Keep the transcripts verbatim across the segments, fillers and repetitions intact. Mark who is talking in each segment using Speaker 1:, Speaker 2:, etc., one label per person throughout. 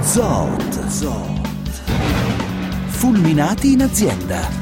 Speaker 1: Zoot. Zoot. Fulminati in azienda.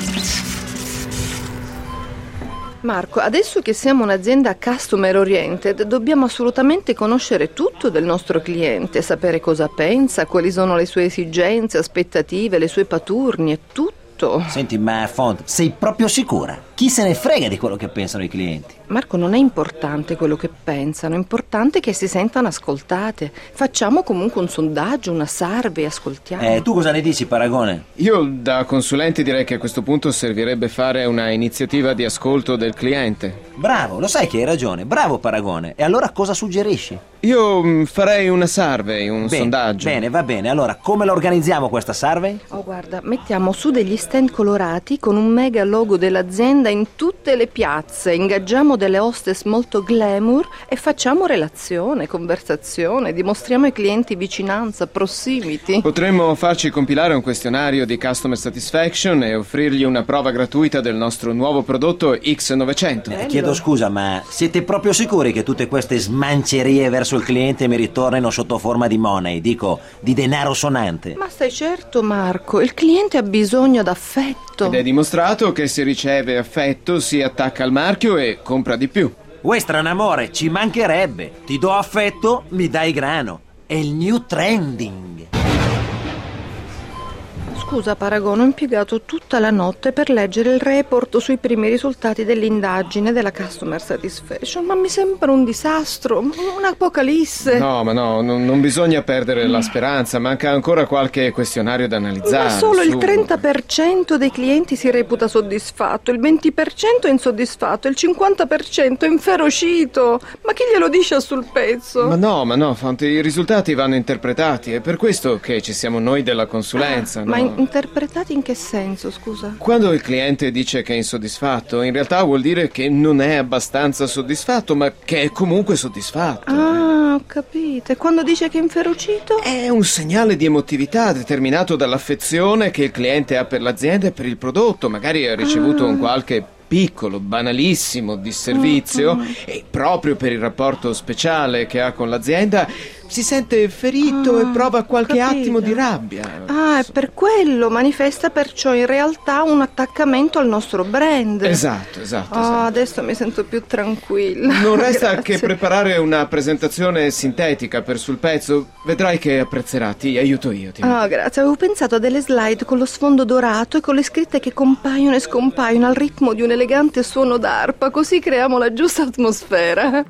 Speaker 2: Marco, adesso che siamo un'azienda customer oriented, dobbiamo assolutamente conoscere tutto del nostro cliente, sapere cosa pensa, quali sono le sue esigenze, aspettative, le sue paturnie, tutto.
Speaker 3: Senti, ma Font, sei proprio sicura? Chi se ne frega di quello che pensano i clienti?
Speaker 2: Marco, non è importante quello che pensano, è importante che si sentano ascoltate. Facciamo comunque un sondaggio, una survey, ascoltiamo.
Speaker 3: Eh, tu cosa ne dici, Paragone?
Speaker 4: Io da consulente direi che a questo punto servirebbe fare una iniziativa di ascolto del cliente.
Speaker 3: Bravo, lo sai che hai ragione, bravo Paragone. E allora cosa suggerisci?
Speaker 4: Io mh, farei una survey, un
Speaker 3: bene,
Speaker 4: sondaggio.
Speaker 3: Bene, va bene. Allora, come la organizziamo questa survey?
Speaker 2: Oh, guarda, mettiamo su degli stand colorati con un mega logo dell'azienda in tutte le piazze, ingaggiamo delle hostess molto glamour e facciamo relazione, conversazione, dimostriamo ai clienti vicinanza, proximity.
Speaker 4: Potremmo farci compilare un questionario di customer satisfaction e offrirgli una prova gratuita del nostro nuovo prodotto X novecento.
Speaker 3: Eh, chiedo scusa, ma siete proprio sicuri che tutte queste smancerie verso il cliente mi ritornino sotto forma di money, dico, di denaro sonante?
Speaker 2: Ma stai certo, Marco, il cliente ha bisogno d'affetto.
Speaker 4: Ed è dimostrato che se riceve affetto si attacca al marchio e compra di più.
Speaker 3: Uè, stranamore, ci mancherebbe. Ti do affetto, mi dai grano. È il new trending.
Speaker 2: Scusa Paragone, ho impiegato tutta la notte per leggere il report sui primi risultati dell'indagine della Customer Satisfaction, ma mi sembra un disastro, un'apocalisse.
Speaker 4: No, ma no, non, non bisogna perdere la speranza, manca ancora qualche questionario da analizzare.
Speaker 2: Ma solo
Speaker 4: su.
Speaker 2: il trenta per cento dei clienti si reputa soddisfatto, il venti per cento è insoddisfatto, il cinquanta per cento è inferocito. Ma chi glielo dice sul pezzo?
Speaker 4: Ma no, ma no, Fonte, i risultati vanno interpretati, è per questo che ci siamo noi della consulenza,
Speaker 2: ah,
Speaker 4: no?
Speaker 2: Ma in- interpretati in che senso, scusa?
Speaker 4: Quando il cliente dice che è insoddisfatto, in realtà vuol dire che non è abbastanza soddisfatto, ma che è comunque soddisfatto.
Speaker 2: Ah, ho capito. E quando dice che è inferocito?
Speaker 4: È un segnale di emotività determinato dall'affezione che il cliente ha per l'azienda e per il prodotto. Magari ha ricevuto ah. un qualche piccolo, banalissimo disservizio mm-hmm. e proprio per il rapporto speciale che ha con l'azienda si sente ferito ah, e prova qualche capito. attimo di rabbia.
Speaker 2: Ah, è per quello, manifesta perciò in realtà un attaccamento al nostro brand.
Speaker 4: Esatto, esatto.
Speaker 2: Oh,
Speaker 4: esatto.
Speaker 2: Adesso mi sento più tranquilla.
Speaker 4: Non resta che preparare una presentazione sintetica per sul pezzo. Vedrai che apprezzerà, ti aiuto io. Ti
Speaker 2: Ah, oh, grazie. Avevo pensato a delle slide con lo sfondo dorato e con le scritte che compaiono e scompaiono al ritmo di un elegante suono d'arpa, così creiamo la giusta atmosfera.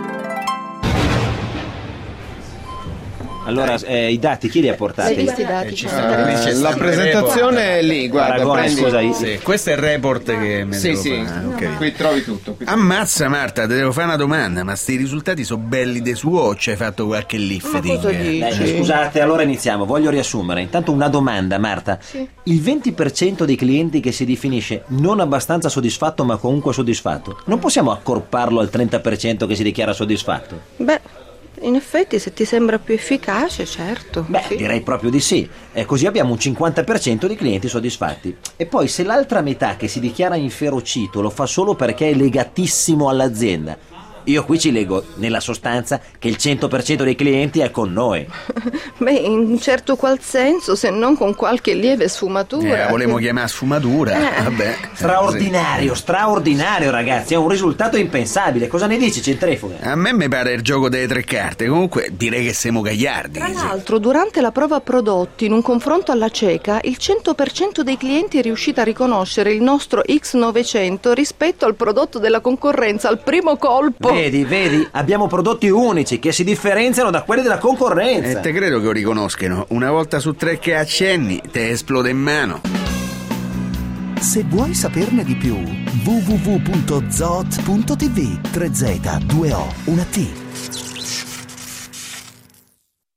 Speaker 3: Allora, eh, i dati chi li ha portati?
Speaker 2: Hai visto i dati?
Speaker 5: Eh, ci
Speaker 4: Uh, la presentazione è lì, guarda.
Speaker 3: Paragone,
Speaker 4: prendi...
Speaker 3: scusa,
Speaker 5: sì, questo è il report che me
Speaker 4: Sì,
Speaker 5: devo
Speaker 4: sì,
Speaker 5: fare. Ah, okay.
Speaker 4: qui trovi tutto. Qui...
Speaker 5: Ammazza Marta, ti devo fare una domanda, ma sti risultati sono belli de suo o ci hai fatto qualche lifting?
Speaker 2: Ma cosa dici?
Speaker 3: Dai, scusate, allora iniziamo, voglio riassumere. Intanto una domanda, Marta.
Speaker 2: Sì.
Speaker 3: Il venti per cento dei clienti che si definisce non abbastanza soddisfatto ma comunque soddisfatto, non possiamo accorparlo al trenta per cento che si dichiara soddisfatto?
Speaker 2: Beh, in effetti, se ti sembra più efficace, certo.
Speaker 3: Beh,
Speaker 2: sì.
Speaker 3: direi proprio di sì. E così abbiamo un cinquanta per cento di clienti soddisfatti. E poi se l'altra metà che si dichiara inferocito lo fa solo perché è legatissimo all'azienda, io qui ci leggo nella sostanza che il cento per cento dei clienti è con noi.
Speaker 2: Beh, in un certo qual senso, se non con qualche lieve sfumatura.
Speaker 5: Eh, volevo chiamare sfumatura,
Speaker 2: Eh.
Speaker 5: vabbè.
Speaker 3: Straordinario,
Speaker 5: Sì.
Speaker 3: straordinario ragazzi, è un risultato impensabile. Cosa ne dici, Centrifuga?
Speaker 5: A me mi pare il gioco delle tre carte, comunque direi che siamo gagliardi.
Speaker 2: Tra
Speaker 5: sì.
Speaker 2: l'altro, durante la prova prodotti, in un confronto alla cieca, il cento per cento dei clienti è riuscito a riconoscere il nostro X novecento rispetto al prodotto della concorrenza al primo colpo.
Speaker 3: Vedi, vedi, abbiamo prodotti unici che si differenziano da quelli della concorrenza.
Speaker 5: E te credo che lo riconoscano. Una volta su tre che accenni, te esplode in mano.
Speaker 1: Se vuoi saperne di più, w w w punto zoot punto t v. tre Z, due O, una T.